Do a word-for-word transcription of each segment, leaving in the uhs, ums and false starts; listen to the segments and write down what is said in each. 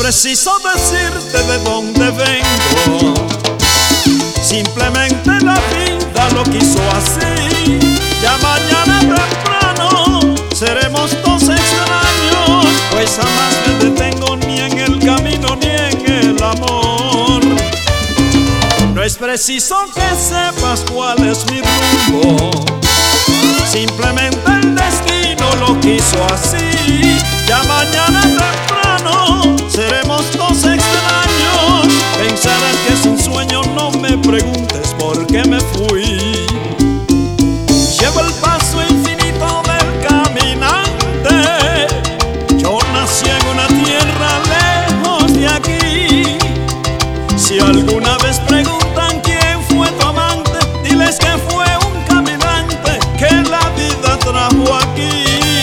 preciso decirte de dónde vengo, simplemente la vida lo quiso así. Ya mañana temprano seremos dos extraños, pues jamás me detengo ni en el camino ni en el amor. No es preciso que sepas cuál es mi rumbo, simplemente el destino lo quiso así. Ya mañana temprano seremos dos extraños, pensarás que es un sueño, no me preguntes por qué me fui. Llevo el paso infinito del caminante, yo nací en una tierra lejos de aquí. Si alguna vez preguntan quién fue tu amante, diles que fue un caminante que la vida trajo aquí.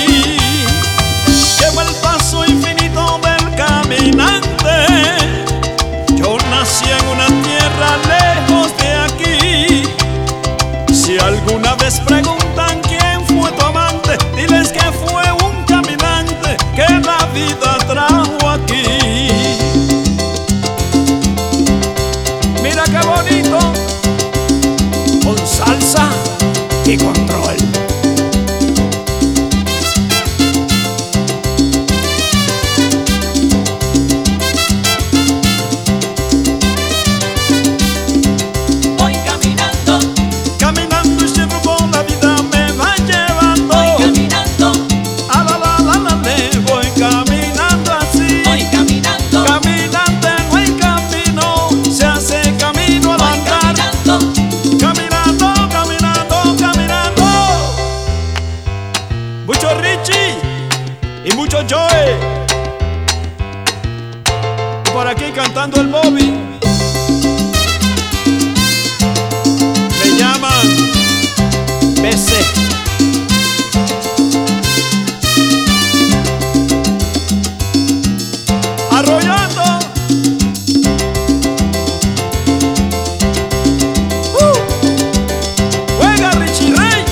Llevo el paso infinito del caminante, yo nací en una tierra lejos de aquí. Si alguna vez preguntan quién fue tu amante, diles que fue un caminante que la vida trajo aquí. Mira qué bonito, con salsa y control. Voy caminando, Caminando y siempre por la vida me va llevando. voy caminando, A la la la la le voy caminando así. voy caminando, Caminante no hay camino, se hace camino al voy andar. caminando. Caminando, caminando, caminando. Mucho Richie y mucho Joe. Y por aquí cantando el Bobby. Me llaman B C. Arrollando. ¡Uh! Juega Richie Ray.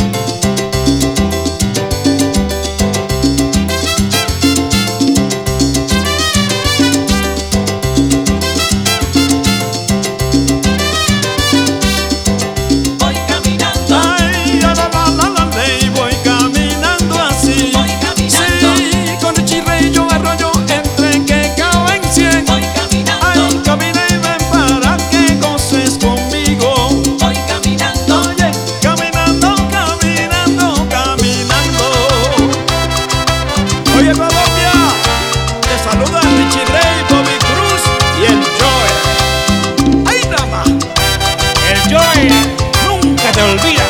Voy caminando, Ay, a la la la la ley, voy caminando así. voy caminando, Sí, con Richie Ray yo arroyo entre que caben cien. voy caminando, Ay, camina y ven para que goces conmigo. voy caminando. Oye, caminando, caminando, caminando. Oye, Colombia, te saluda Richie Ray, Bobby Cruz y el Joe. ¡Ay, nada más! El Joe nunca te olvida.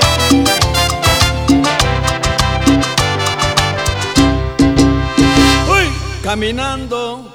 Uy, caminando.